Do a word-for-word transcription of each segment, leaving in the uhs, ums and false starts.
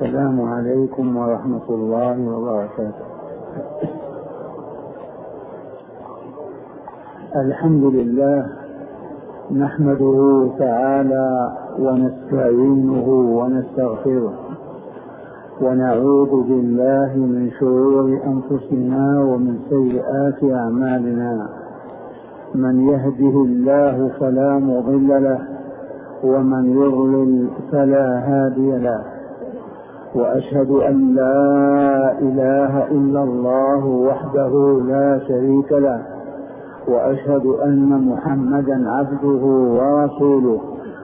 السلام عليكم ورحمة الله وبركاته. الحمد لله نحمده تعالى ونستعينه ونستغفره ونعوذ بالله من شرور أنفسنا ومن سيئات أعمالنا. من يهده الله فلا مضل له ومن يضلل فلا هادي له، وأشهد أن لا إله إلا الله وحده لا شريك له، وأشهد أن محمدا عبده ورسوله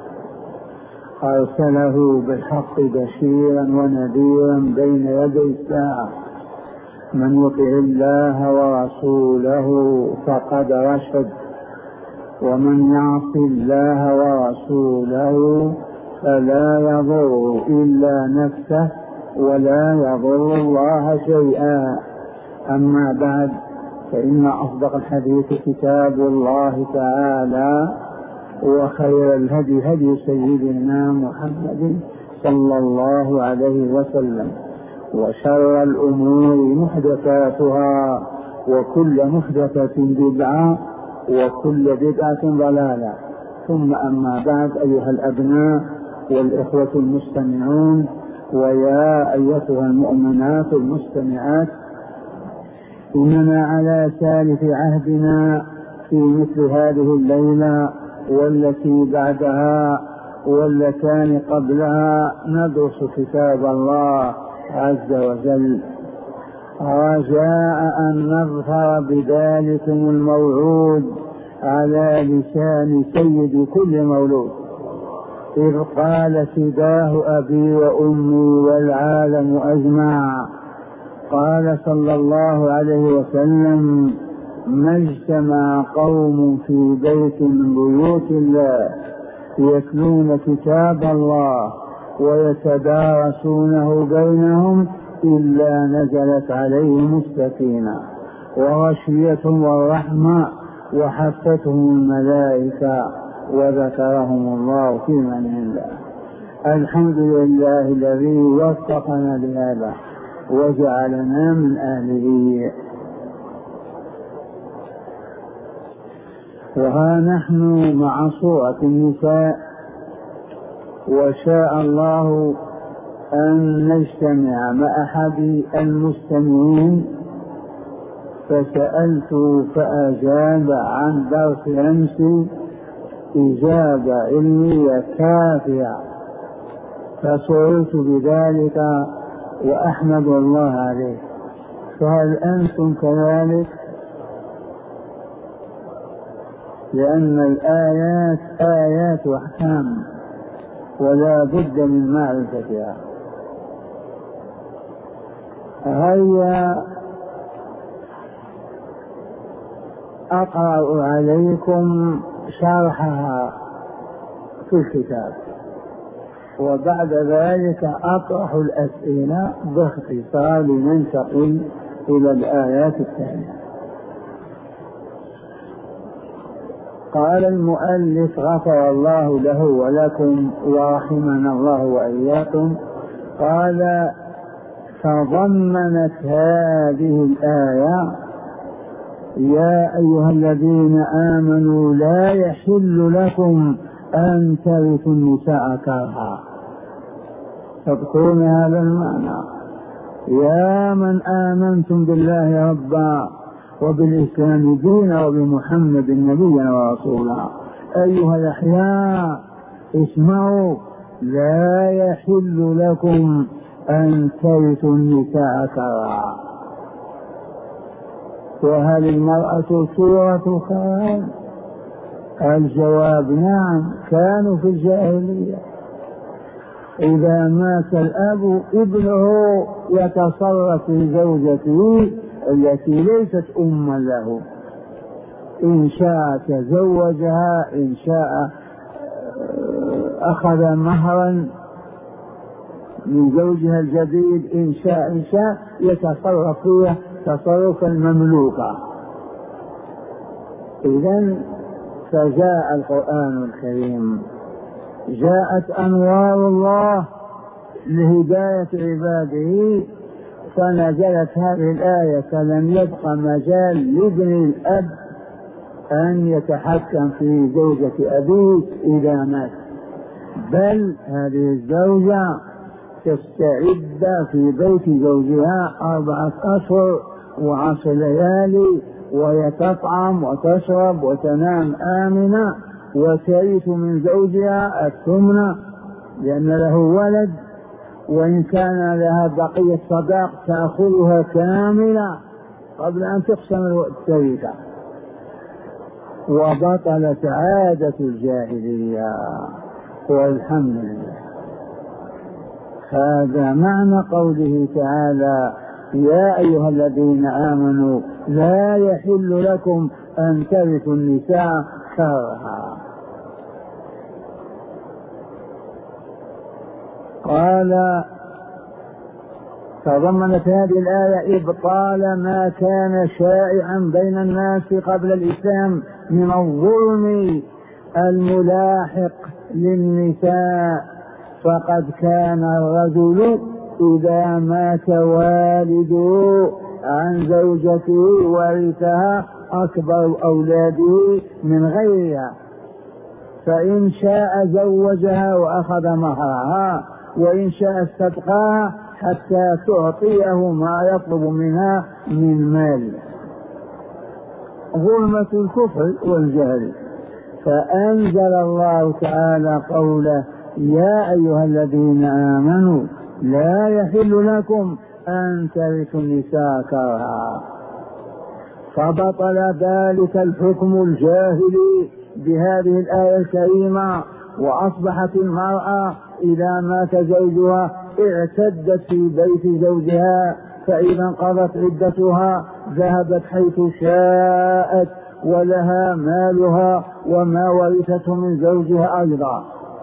أرسله بالحق بشيرا ونذيرا بين يدي الساعة. من يطع الله ورسوله فقد رشد، ومن يعص الله ورسوله فلا يضر إلا نفسه ولا يضر الله شيئا. أما بعد، فإن أصدق الحديث كتاب الله تعالى، وخير الهدي هدي سيدنا محمد صلى الله عليه وسلم، وشر الأمور محدثاتها، وكل محدثة بدعة، وكل بدعة ضلالة. ثم أما بعد، أيها الأبناء والإخوة المستمعون، ويا أيتها المؤمنات المستمعات، إننا على سالف عهدنا في مثل هذه الليلة والتي بعدها واللتان قبلها ندرس كتاب الله عز وجل، رجاء أن نظهر بذلكم الموعود على لسان سيد كل مولود، إذ قال فداه أبي وأمي والعالم أجمع. قال صلى الله عليه وسلم: ما اجتمع قوم في بيت من بيوت الله يتلون كتاب الله ويتدارسونه بينهم إلا نزلت عليهم السكينة وغشيتهم الرحمة وحفتهم الملائكة وذكرهم الله في من عنده. الحمد لله الذي وفقنا لهذا وجعلنا من أهله. وها نحن مع سورة النساء، وشاء الله أن نجتمع مع أحد المستمعين، فسألت فأجاب عن درس أمس إجابة علمية كافية، فسررت بذلك وأحمد الله عليه. فهل أنتم كذلك؟ لأن الآيات آيات وأحكام ولا بد من معرفتها. هيا أقرأ عليكم شرحها في الكتاب، وبعد ذلك أطرح الأسئلة باختصار لننتقل إلى الآيات الثانية. قال المؤلف غفر الله له ولكم ورحمنا الله وإياكم، قال: تضمنت هذه الآية: يا أيها الذين آمنوا لا يحل لكم أن ترثوا النساء كرها. تذكرون هذا المعنى؟ يا من آمنتم بالله ربا وبالإسلام دينا وبمحمد نبيا ورسولا، أيها الأحياء اسمعوا: لا يحل لكم أن ترثوا النساء كرها. وهل المرأة صورة كرها؟ الجواب نعم، كانوا في الجاهلية إذا مات الأب ابنه يتصرف في زوجته التي ليست أما له، إن شاء تزوجها، إن شاء أخذ مهرا من زوجها الجديد، إن شاء إن شاء يتصرف فيها تصرف المملوكة. إذن فجاء القرآن الكريم، جاءت أنوار الله لهداية عباده فنزلت هذه الآية، فلم يبق مجال لابن الأب أن يتحكم في زوجة أبيه إذا مات، بل هذه الزوجة تستعد في بيت زوجها أربعة أشهر وعشر ليالي، ويتطعم وتشرب وتنام آمنة، وترث من زوجها الثمن لأن له ولد، وإن كان لها بقية صداق تأخذها كاملة قبل أن تقسم التركة. وبطلت عادة الجاهلية والحمد لله. هذا معنى قوله تعالى: يا أيها الذين آمنوا لا يحل لكم أن ترثوا النساء كرها. قال: تضمنت هذه الآية إبطال ما كان شائعا بين الناس قبل الإسلام من الظلم الملاحق للنساء، فقد كان الرجل إذا مات والده عن زوجته ورثها أكبر أولاده من غيرها، فإن شاء زوجها وأخذ مهرها، وإن شاء استبقاها حتى تعطيه ما يطلب منها من مال. ظلمة الكفر والجهل. فأنزل الله تعالى قوله: يا أيها الذين آمنوا لا يحل لكم أن ترثوا النساء كرها. فبطل ذلك الحكم الجاهلي بهذه الآية الكريمة، وأصبحت المرأة إذا مات زوجها اعتدت في بيت زوجها، فإذا انقضت عدتها ذهبت حيث شاءت، ولها مالها وما ورثته من زوجها أيضا.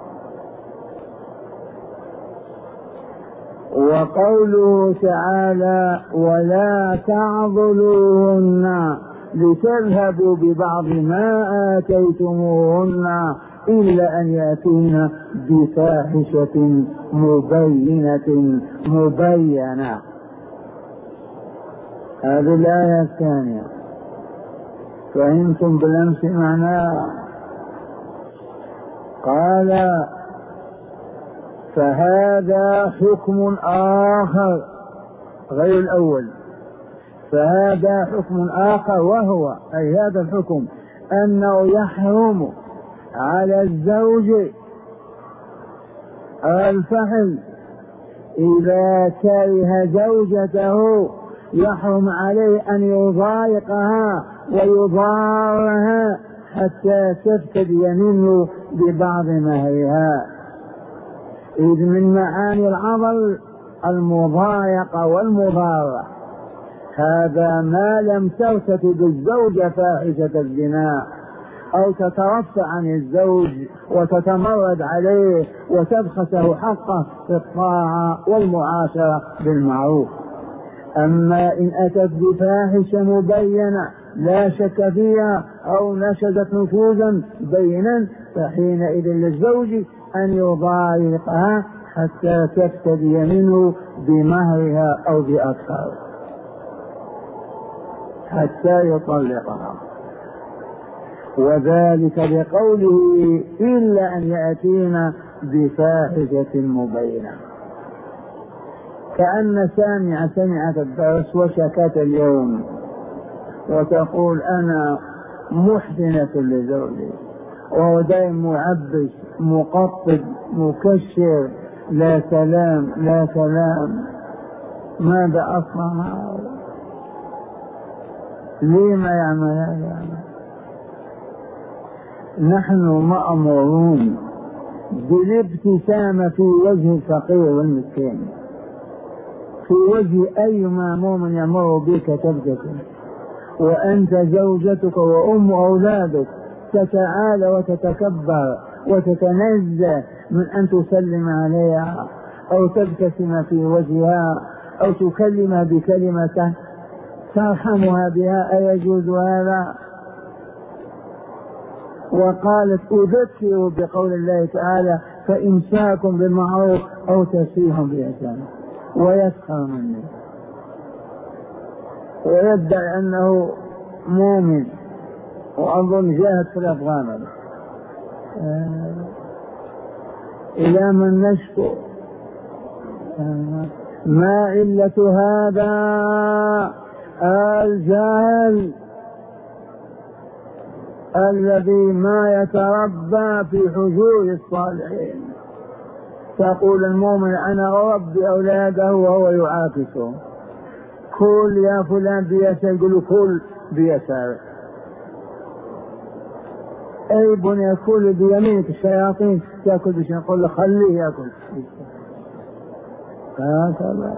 وقوله تعالى: ولا تعضلوهن لتذهبوا ببعض ما آتيتموهن إلا أن يأتين بفاحشة مبينة مبينة. هذه الآية الثانية. فهمتم بالأمس معناها؟ قال: فهذا حكم آخر غير الأول. فهذا حكم آخر، وهو أي هذا الحكم أنه يحرم على الزوج الفحل إذا كره زوجته، يحرم عليه أن يضايقها ويضارها حتى تفتدي منه ببعض مهرها، إذ من معاني العضل المضايقة والمضارة. هذا ما لم ترتكب الزوجة فاحشة الزنا أو تترفع عن الزوج وتتمرد عليه وتبخسه حقه في الطاعة والمعاشرة بالمعروف. أما إن أتت بفاحشة مبينة لا شك فيها أو نشزت نفوذا بينا، فحينئذ للزوج أن يضايقها حتى تفتدي منه بمهرها أو بأكثر حتى يطلقها. وذلك بقوله: إلا أن يأتينا بفاحشة مبينة. كأن سامع سمعت الدرس وشكت اليوم وتقول: أنا محسنة لزوجي، وهو دائم معبس مقطب مكشر، لا سلام لا سلام. ماذا أصنع هذا؟ لما يعمل هذا؟ نحن مأمورون بالابتسامة في وجه الفقير والمسكين، في وجه أي مأموم يمر بك تبتسم، وأنت زوجتك وأم أولادك تتعالى وتتكبر وتتنزه من أن تسلم عليها أو تبتسم في وجهها أو تكلمها بكلمة ترحمها بها. أيجوز هذا؟ وقالت: أذكر بقول الله تعالى: فإمساك بالمعروف أو تسريح بإحسان، ويسخر مني ويدعي أنه مؤمن، وأظن جاهد في الأفغان. آه. إلى من نشكو؟ آه. ما علة هذا؟ الجهل الذي ما يتربى في حجور الصالحين. تقول المؤمن أنا أربي أولاده وهو يعاكسه، كل يا فلان بيسار، يقول كل بيسار، أي بن يأكل بيمينك، الشياطين تأكل بشيء، يقول له خليه يأكل. هكذا.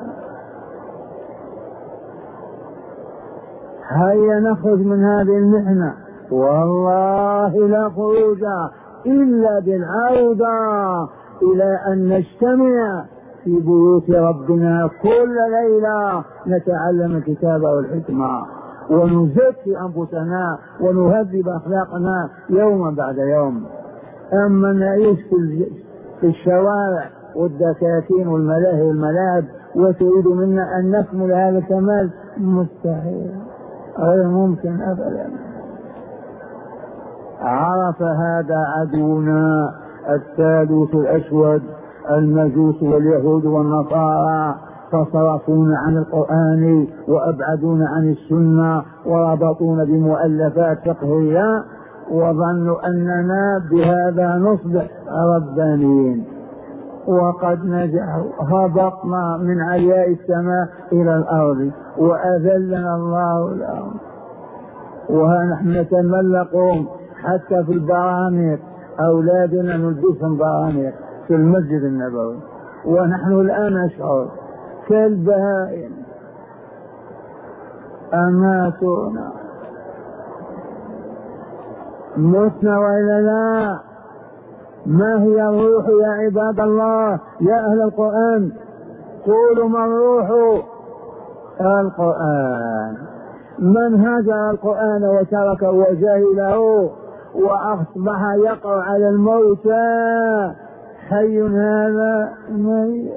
هيا نخرج من هذه المحنة، والله لا خروج إلا بالعودة إلى أن نجتمع في بيوت ربنا كل ليلة نتعلم الكتاب والحكمة، ونزكي أنفسنا ونهذب أخلاقنا يوما بعد يوم. أما نعيش في الشوارع والدكاكين والملاهي والملاعب وتريد منا أن نكمل هذا الكمال، مستحيل، غير ممكن أبدا. عرف هذا عدونا الثالوث الأسود، المجوس واليهود والنصارى، فصرفونا عن القرآن وأبعدونا عن السنة وربطونا بمؤلفات فقهية، وظنوا أننا بهذا نصبح ربانيين، وقد نجحوا. هبطنا من علياء السماء إلى الأرض وأذلنا الله الأرض، وها نحن نتملقهم حتى في البراميق، أولادنا نلبسهم براميق في المسجد النبوي، ونحن الآن نشعر كالبهائم. أماتونا، متنا وإلا لا؟ ما هي الروح يا عباد الله يا أهل القرآن؟ قولوا ما الروح؟ القرآن. من هجر القرآن وتركه وجاهله وأصبح يقع على الموتى، حي هذا ميت.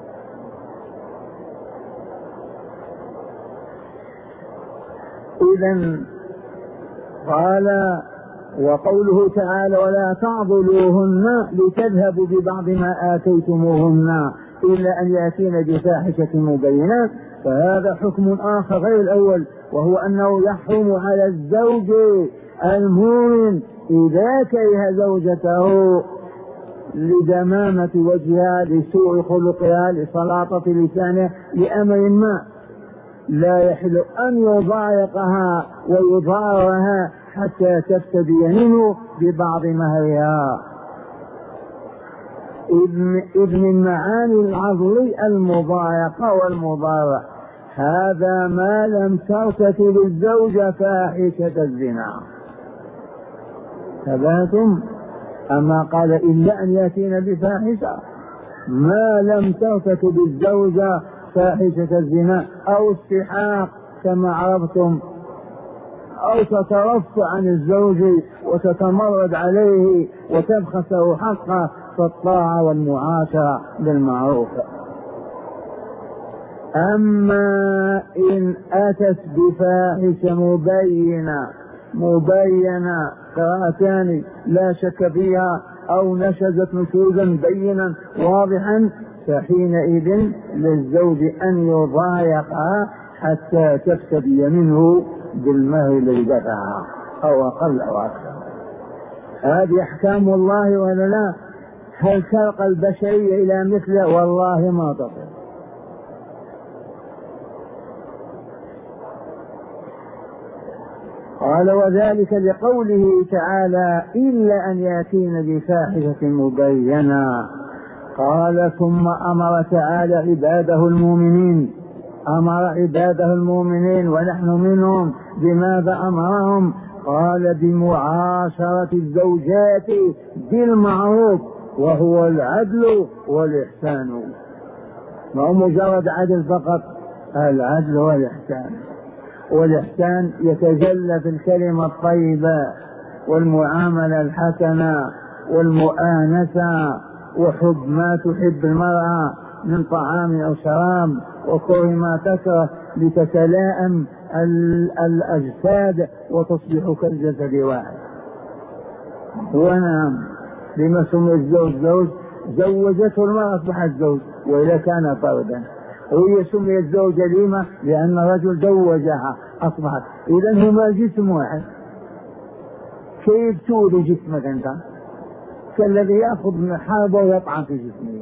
إذن قال وقوله تعالى ولا تعضلوهن لتذهبوا ببعض ما آتيتموهن إلا أن يأتين بفاحشة مبينة، فهذا حكم آخر غير الأول، وهو أنه يحرم على الزوج المؤمن إذا كره زوجته لدمامة وجهها، لسوء خلقها، لسلاطة لسانها، لأمر ما، لا يحل أن يضايقها ويضارها حتى تفتدي منه ببعض مهرها. إذ من معاني العضل المضايقة والمضارة، هذا ما لم ترتكب الزوجة فاحشة الزنا. ثباتم؟ أما قال إلا أن يأتين بفاحشة، ما لم ترتكب الزوجة فاحشة الزنا أو السحاق كما عرفتم، أو تترفع عن الزوج وتتمرد عليه وتبخسه حقه، فالطاعة والمعاشرة بالمعروف. أما إن أتت بفاحشة مبينة مبينة قراءتان لا شك فيها، أو نشزت نشوزا بينا واضحا، فحينئذ للزوج أن يضايقها حتى تفتدي منه بالمهر الذي دفعها أو أقل أو أكثر. هذه أحكام الله ولا لا؟ هل ترقى البشرية إلى مثله؟ والله ما تصل. قال وذلك لقوله تعالى إلا أن يأتين بفاحشة مبينة. قال ثم أمر تعالى عباده المؤمنين، أمر عباده المؤمنين ونحن منهم، بماذا أمرهم؟ قال بمعاشرة الزوجات بالمعروف، وهو العدل والإحسان. ما هو مجرد عدل فقط، العدل والإحسان. والإحسان يتجلى في الكلمة الطيبة والمعاملة الحسنة والمؤانسة وحب ما تحب المرأة من طعام أو شراب، وكره ما تكره لتتلائم الأجساد وتصبح كالجسد واحد. ونعم لما سمي الزوج زوج؟ زوجته المرأة أصبحت زوج وإذا كان فردا، وهي سميت زوجة لما؟ لأن الرجل زوجها أصبحت. إذن هما جسم واحد. كيف تولي جسمك أنت؟ كالذي يأخذ من حربه ويطعن في جسمه.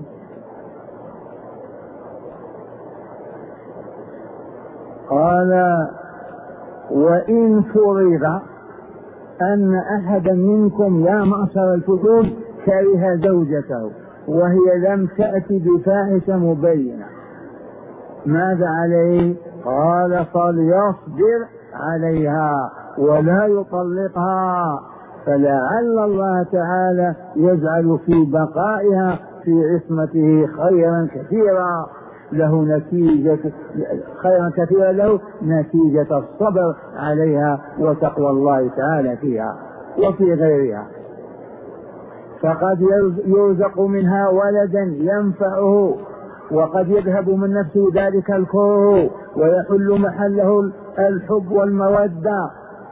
قال وإن فرض أن أحدا منكم يا معشر الفتون كره زوجته وهي لم تأتي بفاحشة مبينة، ماذا عليه؟ قال فليصبر عليها ولا يطلقها، فلعل الله تعالى يجعل في بقائها في عصمته خيرا كثيرا له نتيجة خيرا كثيرا له نتيجة الصبر عليها وتقوى الله تعالى فيها وفي غيرها. فقد يرزق منها ولدا ينفعه، وقد يذهب من نفسه ذلك الكره ويحل محله الحب والمودة.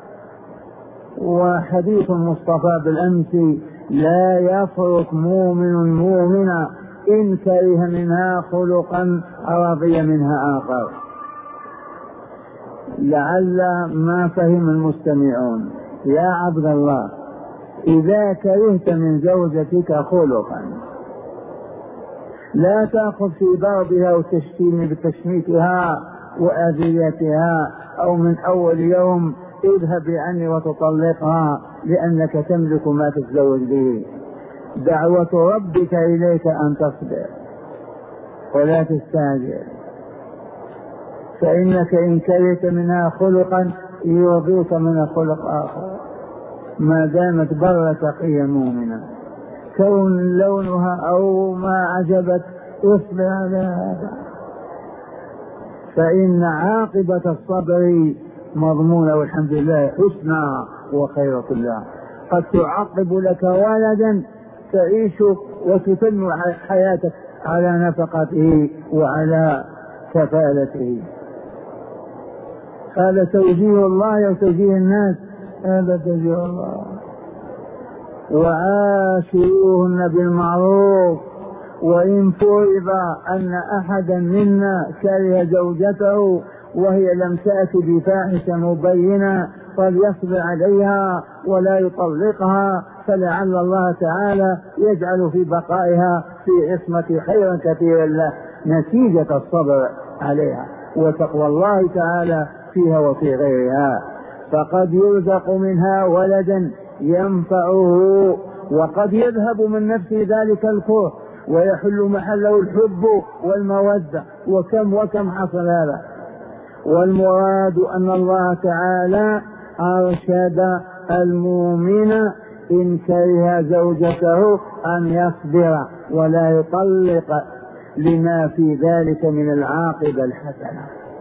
وحديث المصطفى بالأمس لا يفرق مؤمن مؤمنا إن كره منها خلقا رضي منها آخر. لعل ما فهم المستمعون. يا عبد الله، إذا كرهت من زوجتك خلقا لا تأخذ في ضربها وتشتيم بتشميتها وأذيتها أو من أول يوم اذهب عني وتطلقها لأنك تملك ما تتزوج به. دعوة ربك إليك أن تصبر ولا تستعجل، فإنك إن كرهت منها خلقا يرضيك من خلق آخر ما دامت بر تقيا مؤمنا، كون لونها أو ما عجبت اصبر على هذا، فإن عاقبة الصبر مضمونة والحمد لله حسنى وخير كلها. قد تعقب لك ولدا تعيش وتتم حياتك على نفقته وعلى كفالته. هذا توجيه الله وتوجيه الناس، هذا توجيه الله. وعاشروهن بالمعروف وإن فرض أن أحدا منا كره زوجته وهي لم تأت بفاحشة مبينة فليصبر عليها ولا يطلقها، فلعل الله تعالى يجعل في بقائها في عصمة خيرا كثيرا له نتيجة الصبر عليها وتقوى الله تعالى فيها وفي غيرها. فقد يرزق منها ولدا ينفعه وقد يذهب من نفسه ذلك الكره ويحل محله الحب والمودة، وكم وكم حصل هذا. والمراد أن الله تعالى أرشد المؤمن إن كره زوجته أن يصبر ولا يطلق لما في ذلك من العاقبة الحسنة.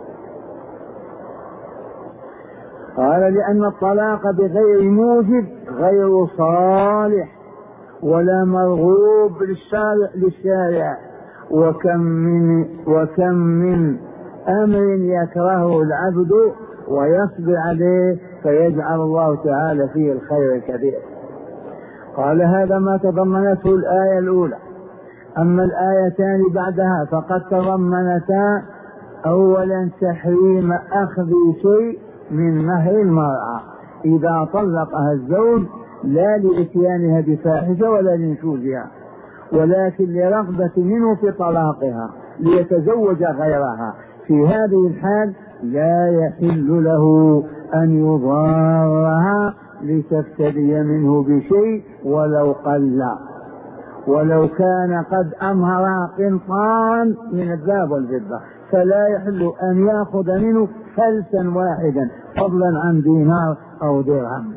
قال لأن الطلاق بغير موجب غير صالح ولا مرغوب للشارع, للشارع وكم من, وكم من أمر يكرهه العبد ويصبر عليه فيجعل الله تعالى فيه الخير الكبير. قال هذا ما تضمنته الآية الأولى. أما الآيتان بعدها فقد تضمنتا أولا تحريم أخذ شيء من مهر المرأة إذا طلقها الزوج، لا لإتيانها بفاحشة ولا لنشوزها، ولكن لرغبة منه في طلاقها ليتزوج غيرها. في هذه الحال لا يحل له أن يضارها لتفتدي منه بشيء ولو قل، ولو كان قد أمهر قنطارا من الذهب والفضة، فلا يحل أن يأخذ منه فلسا واحدا فضلا عن دينار أو درهم،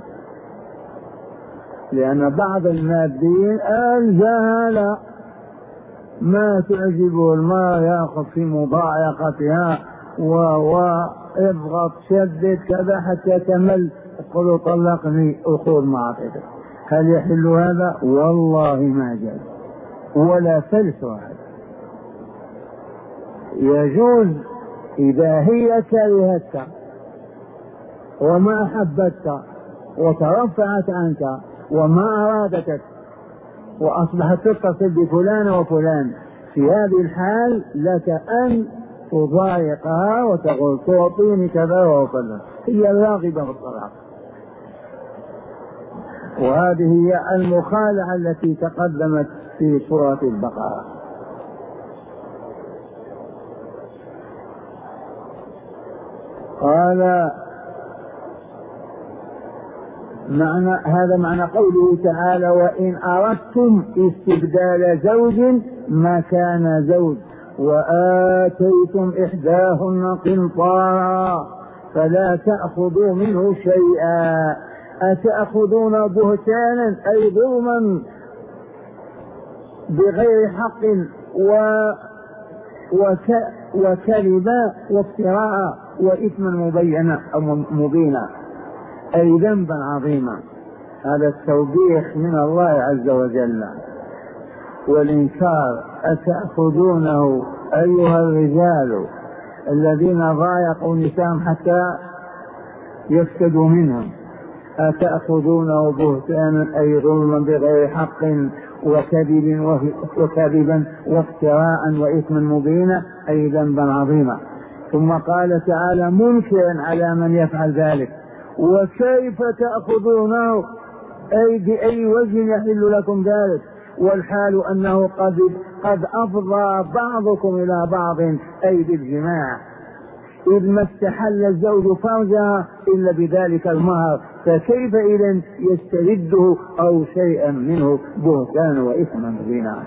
لأن بعض المادين الجهل ما تعجبه المرأة يأخذ في مضايقتها واضغط شدد كذا حتى تمل يقول طلقني أخذ معطيك. هل يحل هذا؟ والله ما جاز. ولا ثلث واحد. يجوز إذا هي كرهتك وما أحبتك وترفعت عنك وما أرادتك وأصبحت تتصل بفلان وفلان، في هذه الحال لك أن تضايقها وتقول تعطيني كذا وكذا، هي الراغبة في الطلاق. وهذه هي المخالعة التي تقدمت في سورة البقرة. قال معنى هذا معنى قوله تعالى: وإن أردتم استبدال زوج مكان زوج وآتيتم إحداهن قنطارا فلا تأخذوا منه شيئا أتأخذون بهتانا أي ظلما بغير حق و وك وكذبا وافتراء وإثما مبينا أو مبينا أي ذنبا عظيما. هذا التوبيخ من الله عز وجل والإنكار. أتأخذونه أيها الرجال الذين ضايقوا نساءهم حتى يفتدوا منهم، أتأخذونه بهتانا أي ظلما بغير حق وكذب وكذبا وافتراء وإثما مبينا أي ذنبا عظيما. ثم قال تعالى منكرا على من يفعل ذلك: وكيف تأخذونه أي بأي وجه يحل لكم ذلك والحال أنه قد قد أفضى بعضكم إلى بعض أي بالجماع، إذ ما استحل الزوج فرجها إلا بذلك المهر، فكيف إذن يسترده أو شيئا منه بهتان وإثما مبينا.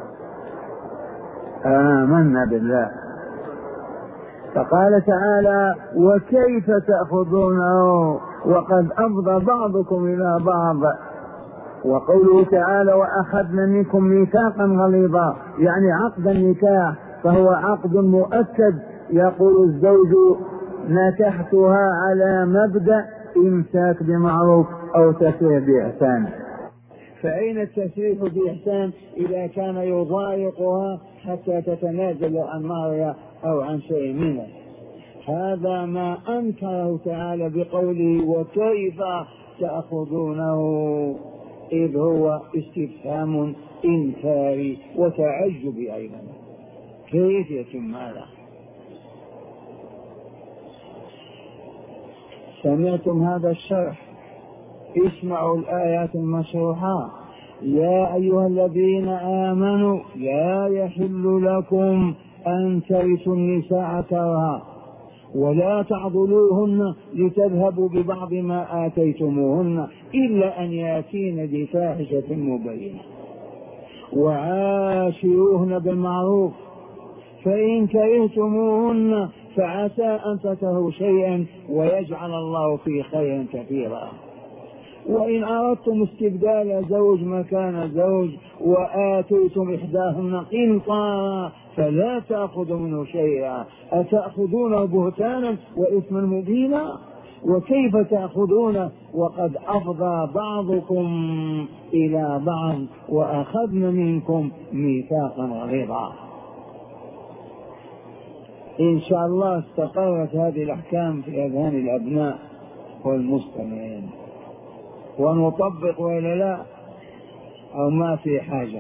آمنا بالله. فقال تعالى: وكيف تأخذونه وقد أفضى بعضكم إلى بعض. وقوله تعالى: وأخذنا منكم ميثاقا غليظا، يعني عقد النكاح فهو عقد مؤكد. يقول الزوج: نكحتها على مبدأ إمساك بمعروف أو تسريح بإحسان. فأين التسريح بإحسان إذا كان يضايقها حتى تتنازل عن مهرها أو عن شيء منه؟ هذا ما أنكره تعالى بقوله: وكيف تأخذونه، إذ هو استفهام إنكاري وتعجب أيضا. كيف يتم هذا؟ سمعتم هذا الشرح؟ اسمعوا الآيات المشروحة: يا أيها الذين آمنوا لا يحل لكم أن ترثوا النساء كرها ولا تعضلوهن لتذهبوا ببعض ما آتيتموهن إلا أن يأتين بفاحشة مبينة وعاشروهن بالمعروف فإن كرهتموهن فعسى أن تكرهوا شيئا ويجعل الله فيه خيرا كثيرا. وإن أردتم استبدال زوج مكان زوج وآتيتم إحداهن قنطارا فلا تأخذوا منه شيئا أتأخذونه بهتانا وإثما مبينا. وكيف تأخذونه وقد أفضى بعضكم إلى بعض وأخذن منكم ميثاقا غليظا. إن شاء الله استقرت هذه الأحكام في أذهان الأبناء والمستمعين، ونطبق وإلا لا أو ما في حاجة.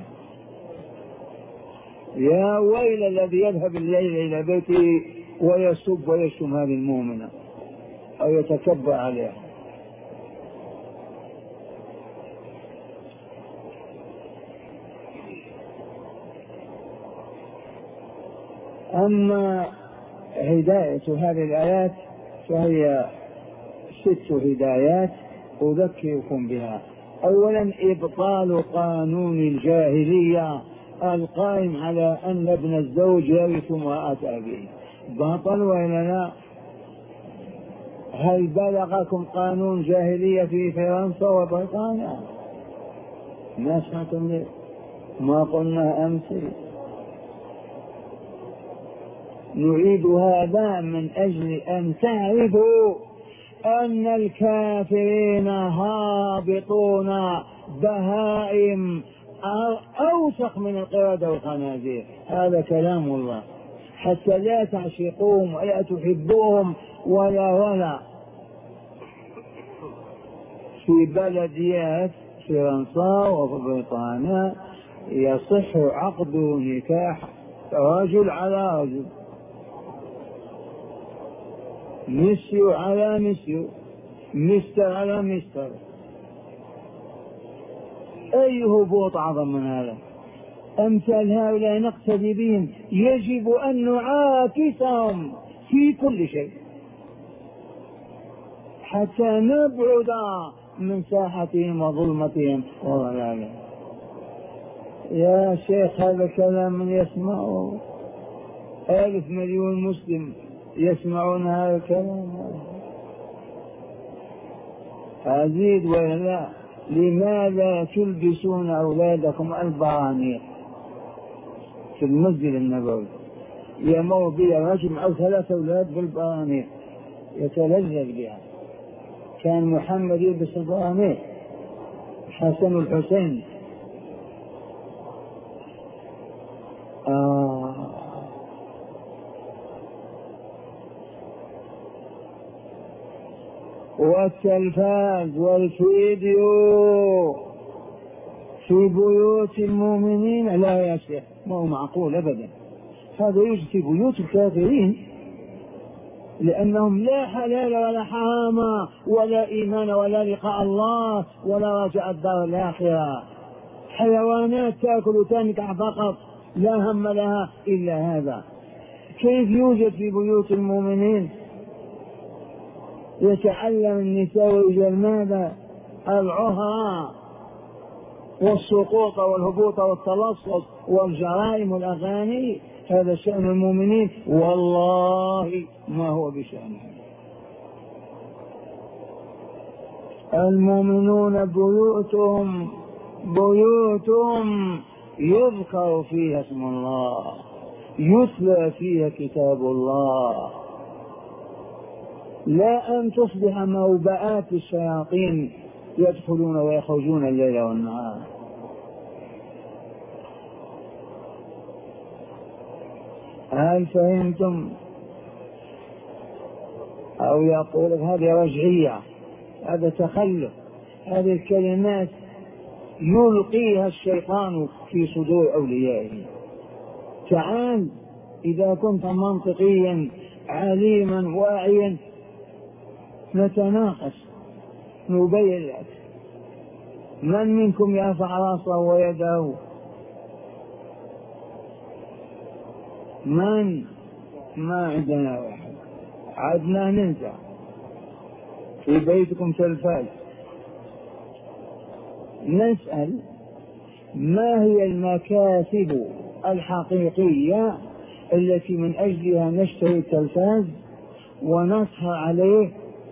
يا ويل الذي يذهب الليل إلى بيته ويسب ويشتم هذه المؤمنة أو يتكبر عليها. أما هداية هذه الآيات فهي ست هدايات أذكركم بها. أولا إبطال قانون الجاهلية القائم على أن ابن الزوج يرث امرأة أبيه. باطل وإلا لا؟ هل بلغكم قانون جاهلية في فرنسا وبريطانيا؟ ما سمعتم ليه؟ ما قلنا أمس؟ نريد هذا من أجل أن تعرفوا أن الكافرين هابطون بهائم أوسخ من القردة والخنازير. هذا كلام الله. حتى لا تعشقوهم ولا تحبوهم ولا ولا. في بلديات فرنسا وفي بريطانيا يصح عقد نكاح رجل على رجل، مسيو على مسيو، مستر على مستر. أي هبوط أعظم من هذا؟ أمثال هؤلاء نقتدي بهم، يجب أن نعاكسهم في كل شيء حتى نبعد من ساحتهم وظلمتهم وضلالهم. يا شيخ هذا كلام من يسمعه؟ ألف مليون مسلم يسمعون هذا الكلام. أزيد ولا لماذا تلبسون أولادكم البرانيق في المسجد النبوي؟ يمر بها رجل أو ثلاث أولاد بالبرانيق يتلذذ بها. كان محمد يلبس البرانيق، حسن والحسين. آه. والتلفاز والفيديو في بيوت المؤمنين لا يصح، ما هو معقول أبدا. هذا يوجد في بيوت الكافرين، لأنهم لا حلال ولا حرام ولا إيمان ولا لقاء الله ولا رجاء الدار الآخرة. حيوانات تأكل وتنكح فقط، لا هم لها إلا هذا. كيف يوجد في بيوت المؤمنين؟ يتعلم النساء والرجال ماذا؟ العهرة والسقوط والهبوط والتلصص والجرائم والأغاني. هذا شأن المؤمنين، والله ما هو بشأنهم. المؤمنون بيوتهم بيوتهم يذكر فيها اسم الله، يتلى فيها كتاب الله، لا أن تصبح موبآت الشياطين يدخلون ويخرجون الليل والنهار. هل فهمتم؟ أو يقول هذه رجعية، هذا تخلف، هذه الكلمات يلقيها الشيطان في صدور أوليائه. تعال إذا كنت منطقيا عليما واعيا نتناقش، نبين لك. من منكم يرفع راسه ويده؟ من؟ ما عندنا واحد، عدنا ننسى. في بيتكم تلفاز. نسأل ما هي المكاسب الحقيقية التي من أجلها نشتري التلفاز ونسهر عليه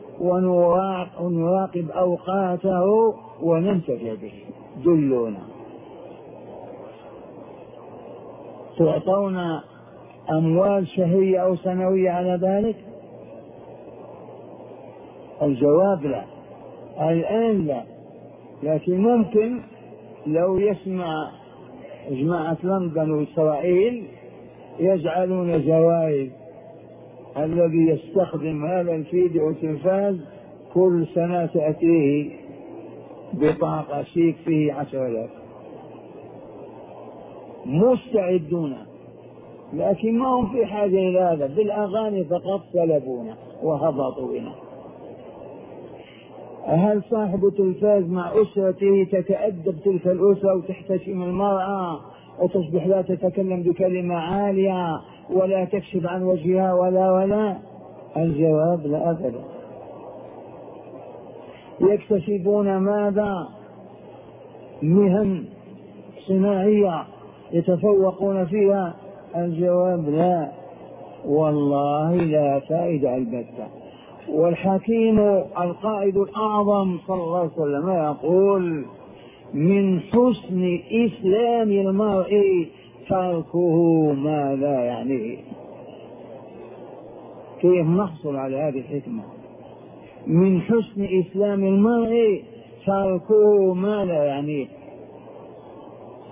ونراقب أوقاته وننتفع به؟ دلونا. تعطون أموال شهرية أو سنوية على ذلك؟ الجواب لا، الآن لا. لكن ممكن لو يسمع جماعة لندن وإسرائيل يجعلون جوائز. الذي يستخدم هذا الفيديو والتلفاز كل سنة تأتيه بطاقة شيك فيه عشر آلاف. مستعدون، لكن ما هم في حاجة إلى هذا. بالأغاني فقط سلبونا وهبطوا بنا. هل صاحب التلفاز مع أسرته تتأدب تلك الأسرة وتحتشم المرأة وتصبح لا تتكلم بكلمة عالية ولا تكشف عن وجهها ولا ولا؟ الجواب لا أبدا. يكتسبون ماذا؟ مهن صناعية يتفوقون فيها؟ الجواب لا، والله لا فائدة البتة. والحكيم القائد الأعظم صلى الله عليه وسلم يقول من حسن إسلام المرء تركه ما لا يعنيه. كيف نحصل على هذه الحكمة؟ من حسن إسلام المرء تركه ما لا يعنيه.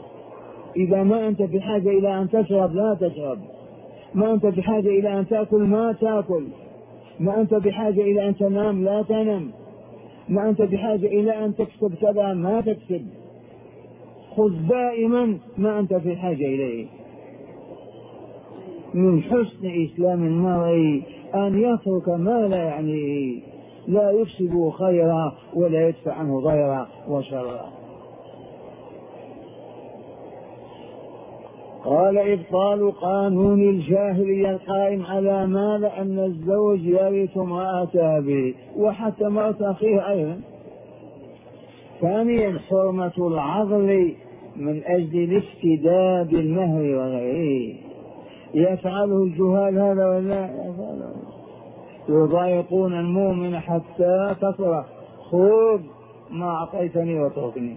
إذا ما أنت بحاجة إلى أن تشرب لا تشرب، ما أنت بحاجة إلى أن تأكل ما تأكل، ما أنت بحاجة إلى أن تنام لا تنام، ما أنت بحاجة إلى أن تكسب كذا ما تكسب. خذ دائما ما أنت في حاجة إليه. من حسن إسلام المرء أن يترك ما لا يعنيه، لا يفسد خيرا ولا يدفع عنه ضيرا وشرا. قال إبطال قانون الجاهلية القائم على ماذا؟ أن الزوج يرث امرأة به وحتى امرأة أخيه أيضا. ثانيا حرمة العضل من أجل الافتداء بالمهر وغيره. يفعله الجهال هذا ولا يفعله؟ يضايقون المؤمن حتى تصرخ خذ ما أعطيتني واتركني.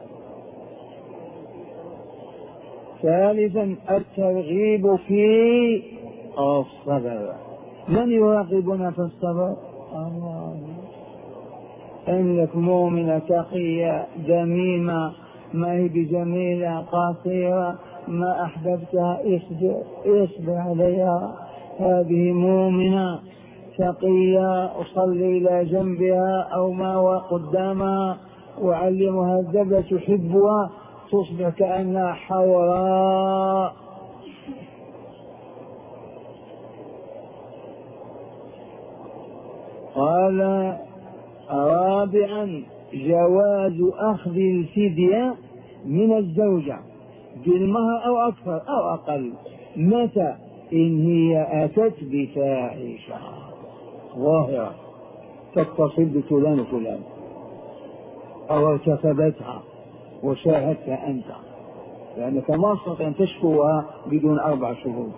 ثالثا الترغيب في الصبر. من يراقبنا في الصبر؟ الله. إنك مؤمنة تقية دميمة ما هي بجميلة قصيرة ما أحببتها اصبر اصبر عليها. هذه مؤمنة تقية أصلي إلى جنبها أو ما قدامها وعلمها الذبة تحبها تصبح كأنها حوراء. قال رابعا جواز أخذ الفدية من الزوجة بالمهر أو أكثر أو أقل. متى؟ إن هي أتت بفاحشة ظاهرة تتصل بفلان وفلان أو ارتكبتها وشاهدت أنت، لأنك ما تستطيع أن تشكوها بدون أربع شهود،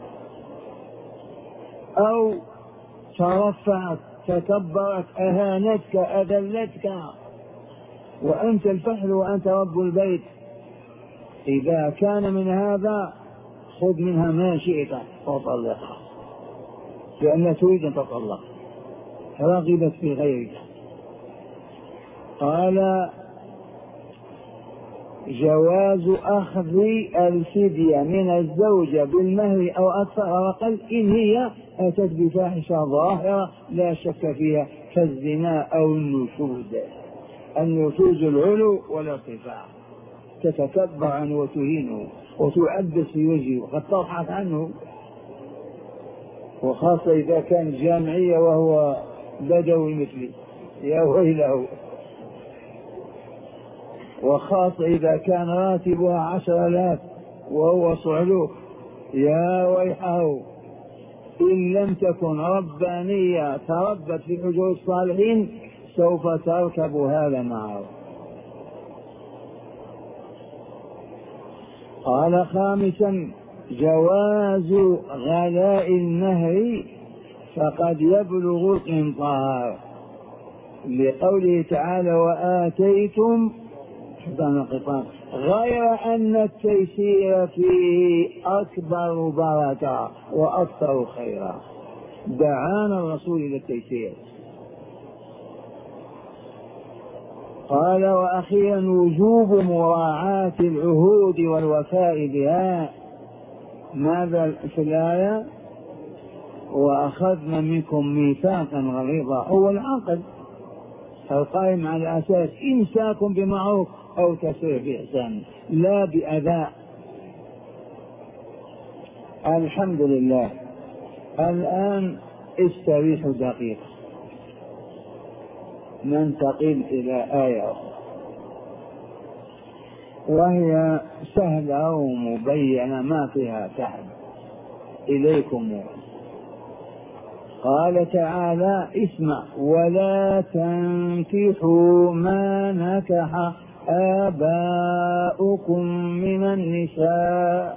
أو ترفعت تكبرت أهانتك أذلتك وأنت الفحل وأنت رب البيت. إذا كان من هذا خذ منها ما شئت وطلقها لأنها تريد أن تطلق رغبت في غيرك. قال جواز أخذ الفدية من الزوجة بالمهر أو أكثر أو أقل إن هي أتت بفاحشة ظاهرة لا شك فيها كالزنا أو النشوز. النشوز العلو والارتفاع، تتكبر عنه وتهينه وتعبس في وجهه وقد تضحك عنه، وخاصة إذا كان جامعية وهو بدوي مثلي يا ويله، وخاصة إذا كان راتبها عشر آلاف وهو صعلوك يا ويحه. إن لم تكن ربانية تربت في حجور الصالحين سوف تركب هذا معه. قال خامسا جواز غلاء النهر فقد يبلغ القنطار لقوله تعالى وآتيتم غير أن التيسير فيه أكبر بركة وأكثر خيرا. دعانا الرسول إلى التيسير. قال وأخيرا وجوب مراعاة العهود والوفاء بها. ماذا في الآية؟ وأخذنا منكم ميثاقا غليظا، هو العقد القائم على أساس إمساك بمعروف أو تسريح بإحسان لا بأذى. الحمد لله. الآن استريحوا دقيقة ننتقل إلى آية أخرى وهي سهلة ومبينة ما فيها تعب إليكم. قال تعالى اسمع ولا تنكحوا ما نكح آباؤكم من النساء.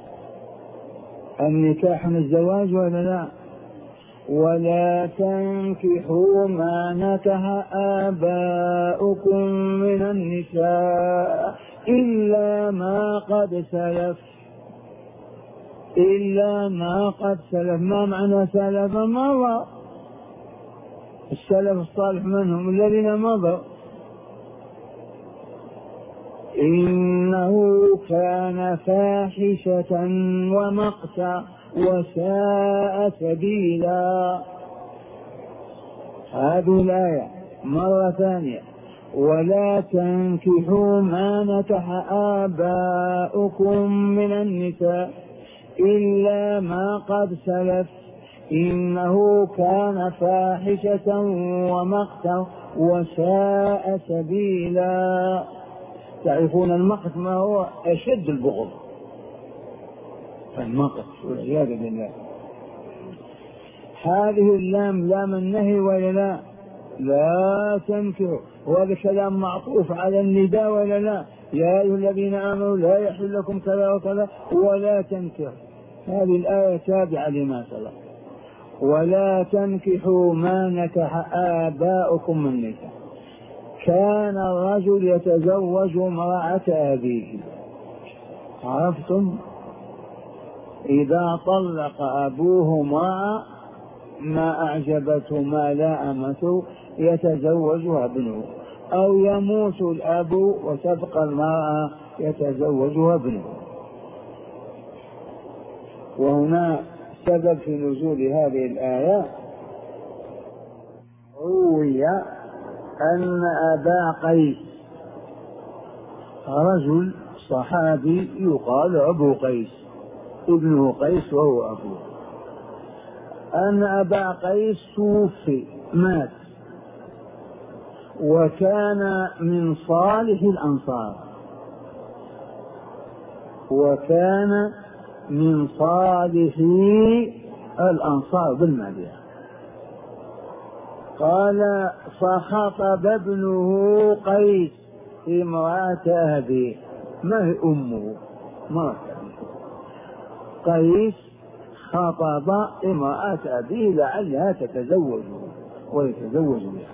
النكاح من الزواج ولا لا؟ ولا تنكحوا ما نكح آباؤكم من النساء إلا ما قد سلف إلا ما قد سلف. ما معنى سلف؟ مضى. السلف الصالح منهم الذين مضوا. إنه كان فاحشة ومقتا وساء سبيلا. هذه الآية مرة ثانية: ولا تنكحوا ما نكح آباؤكم من النساء إلا ما قد سلف إنه كان فاحشة ومقتا وساء سبيلا. تعرفون المقت ما هو؟ أشد البغض، المقت والعياذ بالله. هذه اللام لام النهي ولا لا؟ لا تنكحوا، وهذا كلام معطوف على النداء ولا لا؟ يا أيها الذين آمنوا لا يحل لكم كذا وكذا ولا تنكحوا. هذه الآية تابعة لما سبق: ولا تنكحوا ما نكح آباؤكم من النساء. كان الرجل يتزوج امرأة أبيه، عرفتم؟ إذا طلق أبوه امرأة ما أعجبته ما لائمته يتزوجها ابنه، أو يموت الأب وتبقى المرأة يتزوجها ابنه. وهنا سبب في نزول هذه الآية: روي أن أبا قيس، رجل صحابي يقال أبو قيس، ابنه قيس وهو أبوه، أن أبا قيس توفي مات، وكان من صالح الأنصار، وكان من صالح الأنصار بالمدينة. قال: فخطب ابنه قيس امرأة أبيه، ما هي أمه، ما قيس خطب امرأة أبيه لعلها تتزوج ويتزوج بها.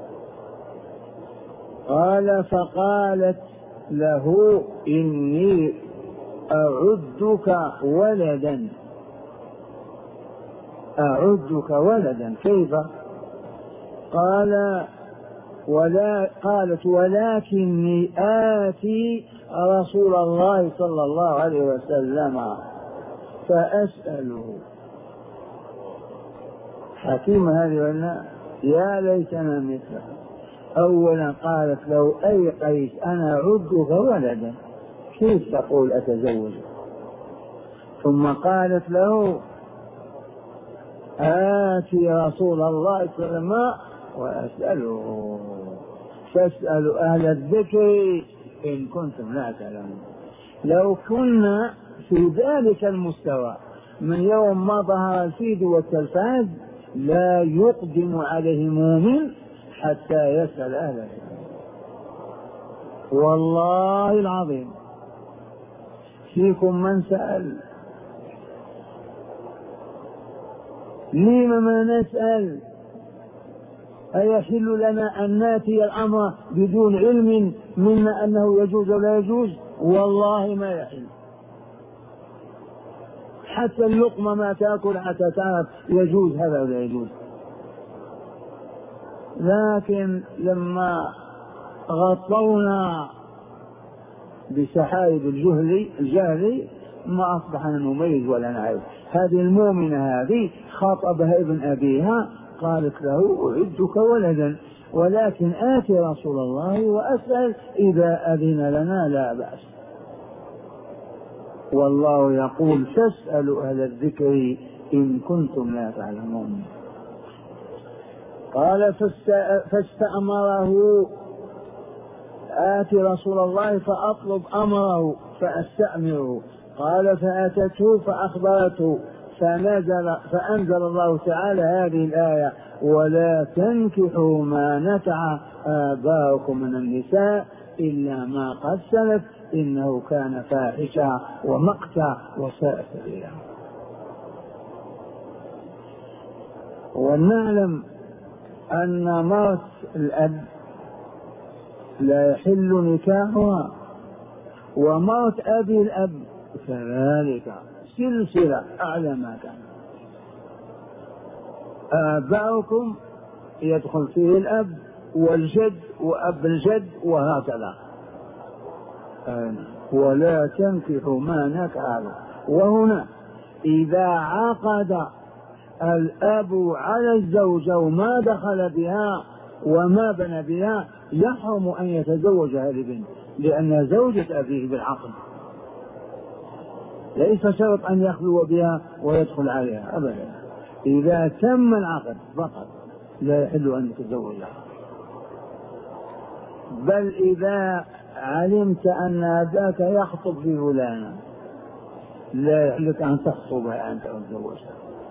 قال: فقالت له: إني أعدك ولدا. أعدك ولدا كيف؟ قال: ولا قالت: ولكني آتي رسول الله صلى الله عليه وسلم فأسأله. حكيمة هذه ولا؟ يا ليتنا مثله. أولا قالت له: أي قيس أنا أعدك ولدا، كيف تقول أتزوج؟ ثم قالت له: آتي رسول الله صلى الله عليه وسلم وأسأله. فاسألوا أهل الذكر إن كنتم لا تعلمون. لو كنا في ذلك المستوى من يوم ما ظهر الفيد والتلفاز لا يقدم عليه مؤمن حتى يسأل أهل الذكر، والله العظيم. فيكم من سأل؟ لما ما نسأل؟ أيحل لنا أن ناتي الأمر بدون علم منا أنه يجوز ولا يجوز؟ والله ما يحل. حتى اللقمة ما تأكل حتى تعرف يجوز هذا ولا يجوز. لكن لما غطونا بسحائب الجهل الجهل ما أصبحنا نميز ولا نعرف. هذه المؤمنة هذه خاطبها ابن أبيها، قالت له: أعدك ولدا، ولكن آتي رسول الله وأسأل إذا أذن لنا لا بأس. والله يقول: فاسألوا أهل الذكر إن كنتم لا تعلمون. قال: فاستأمره، آتي رسول الله فأطلب أمره فأستأمره. قال: فأتته فأخبرته، فنزل فأنزل الله تعالى هذه الآية: ولا تنكحوا ما نكح آباؤكم من النساء إلا ما قد سلف إنه كان فاحشة ومقتا وساء سبيلا. ونعلم أن موت الأب لا يحل نكاحها، وموت أبي الأب كذلك سلسلة أعلى ما كان. آباؤكم يدخل فيه الأب والجد وأب الجد وهكذا. ولا تنكحوا ما نكح. وهنا إذا عقد الأب على الزوجة وما دخل بها وما بنى بها يحرم أن يتزوج هذه البنت، لأنها زوجة أبيه بالعقد، ليس شرط أن يخلو بها ويدخل عليها أبدا. إذا تم العقد فقط لا يحل أن يتزوجها. بل إذا علمت أن ذاك يخطب في فلانة لا يحل أن تخطبها أنت وتزوجها.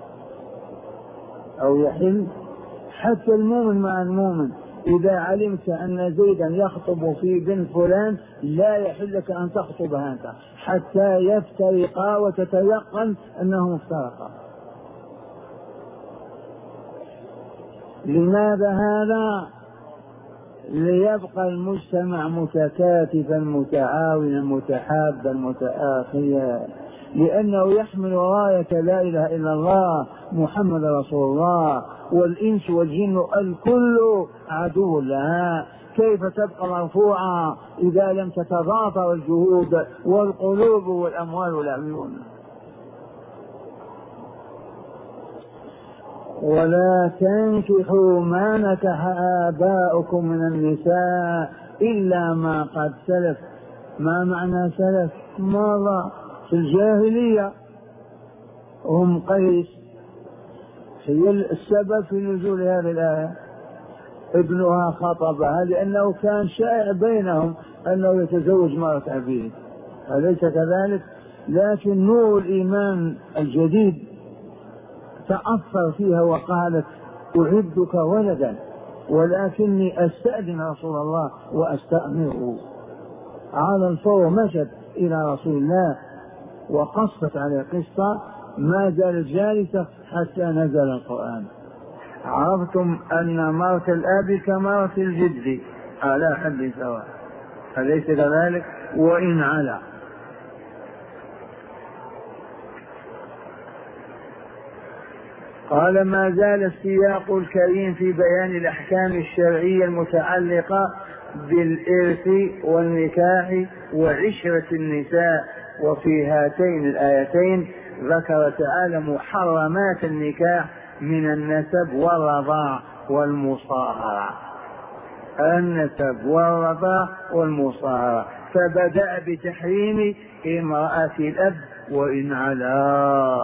أو يحل حتى المؤمن مع المؤمن، إذا علمت أن زيدا يخطب في بنت فلان لا يحل لك أن تخطبها أنت حتى يفترقا وتتيقن أنهم افترقا. لماذا هذا؟ ليبقى المجتمع متكاتفا متعاونا متحابا متآخيا، لأنه يحمل راية لا إله إلا الله محمد رسول الله، والإنس والجن الكل عدو لها. كيف تبقى مرفوعة إذا لم تتضافر الجهود والقلوب والأموال والعيون؟ ولا تنكحوا ما نكح آباؤكم من النساء إلا ما قد سلف. ما معنى سلف؟ مضى في الجاهلية. هم قيس هي السبب في نزول هذه الآية. ابنها خطبها لأنه كان شائع بينهم أنه يتزوج مرة أبيه، أليس كذلك؟ لكن نور الإيمان الجديد تأثر فيها وقالت أعدك ولدا ولكني أستأذن رسول الله وأستأمره. على الفور مشت إلى رسول الله وقصت عليه قصة ما زالت جالسة حتى نزل القرآن. عرفتم أن مرت الأب كمرت الجد على حد سواء، أليس كذلك؟ وإن على. قال ما زال السياق الكريم في بيان الأحكام الشرعية المتعلقة بالإرث والنكاح وعشرة النساء. وفي هاتين الآيتين ذكر تعالى محرمات النكاح من النسب والرضاع والمصاهرة. النسب والرضاع والمصاهرة، فبدأ بتحريم امرأة الأب وإن على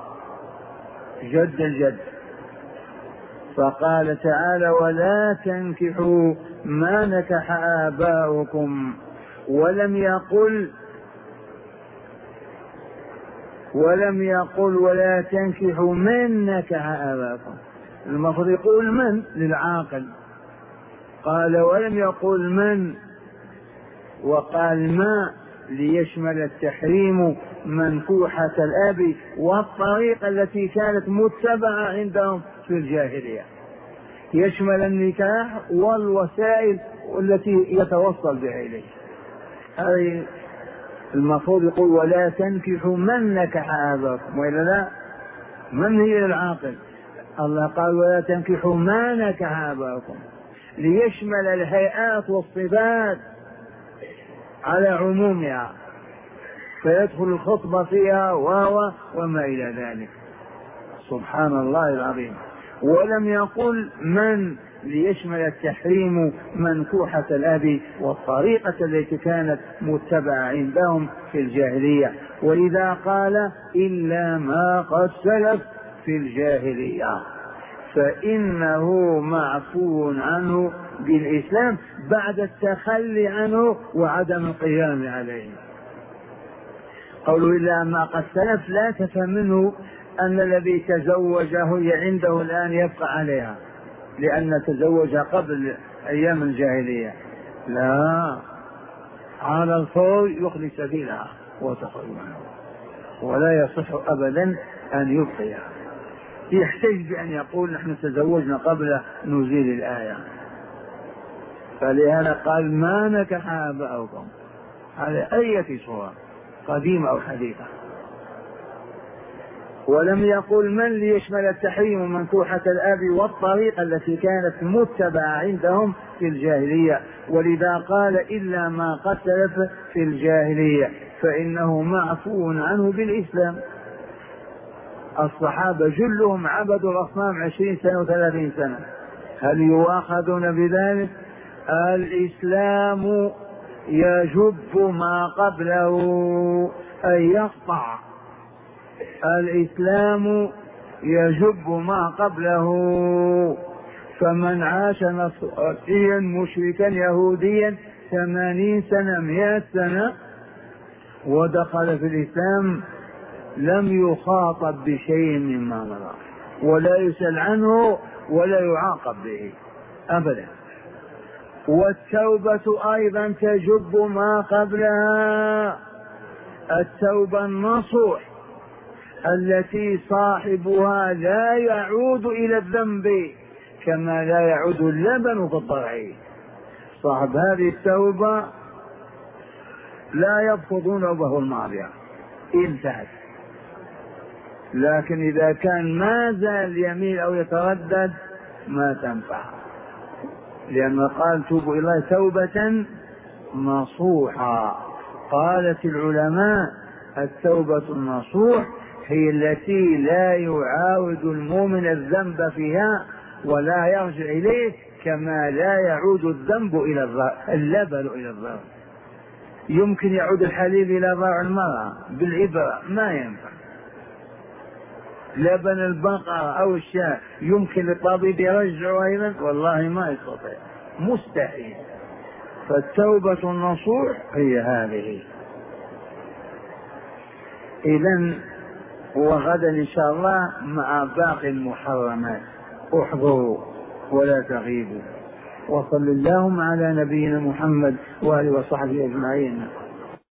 جد الجد، فقال تعالى ولا تنكحوا ما نكح آباؤكم، ولم يقل ولم يقل ولا تنكحوا من نكح آباؤكم. المفروض يقول من للعاقل، قال ولم يقل من وقال ما ليشمل التحريم منكوحة الأب والطريقة التي كانت متبعة عندهم في الجاهلية، يشمل النكاح والوسائل التي يتوصل بها إليه. هذه المفروض يقول ولا تنكحوا من نكح آباؤكم، وإلا لا من هي العاقل؟ الله قال ولا تنكحوا ما نكح آباؤكم ليشمل الهيئات والصفات على عمومها، فيدخل الخطبة فيها واو وما إلى ذلك. سبحان الله العظيم. ولم يقل من ليشمل التحريم منكوحة الأب والطريقة التي كانت متبعة عندهم في الجاهلية. وإذا قال إلا ما قد سلف في الجاهلية فإنه معفو عنه بالإسلام بعد التخلي عنه وعدم القيام عليه. قولوا إلا ما قد سلف لا تفهم منه أن الذي تزوجه عنده الآن يبقى عليها لأن تزوجها قبل أيام الجاهلية، لا، على الفور يخلي سبيلها وتخرج منه، ولا يصح أبدا أن يبقيها. يحتج بأن يقول نحن تزوجنا قبل نزول الآية، فلهذا قال ما نكح آباؤكم على أي صورة قديمة أو حديثة. ولم يقل من ليشمل التحريم منكوحة الأب والطريقة التي كانت متبعة عندهم في الجاهلية، ولذا قال إلا ما قد سلف في الجاهلية فإنه معفو عنه بالإسلام. الصحابة جلهم عبدوا الأصنام عشرين سنة وثلاثين سنة، هل يؤاخذون بذلك؟ الإسلام يجب ما قبله أي يقطع، الإسلام يجب ما قبله. فمن عاش نصرانيا مشركا يهوديا ثمانين سنة مئة سنة ودخل في الإسلام لم يخاطب بشيء مما مضى، ولا يسأل عنه ولا يعاقب به أبدا. والتوبة أيضا تجب ما قبلها، التوبة النصوح التي صاحبها لا يعود إلى الذنب كما لا يعود اللبن في الضرع. صاحب هذه التوبة لا يرفض ذنوبه الماضية انتهت، لكن إذا كان ما زال يميل أو يتردد ما تنفع، لأن قال توبوا إلى الله توبة نصوحا. قالت العلماء التوبة النصوح هي التي لا يعاود المؤمن الذنب فيها ولا يرجع إليه كما لا يعود الذنب إلى اللبن إلى الضرع. يمكن يعود الحليب إلى ضرع المرأة بالإبرة ما ينفع، لبن البقرة أو الشاة يمكن الطبيب يرجعه أيضا والله ما يستطيع، مستحيل. فالتوبة النصوح هي هذه. إذن وغدا إن شاء الله مع باقي المحرمات، احضروا ولا تغيبوا. وصل اللهم على نبينا محمد وآله وصحبه أجمعين.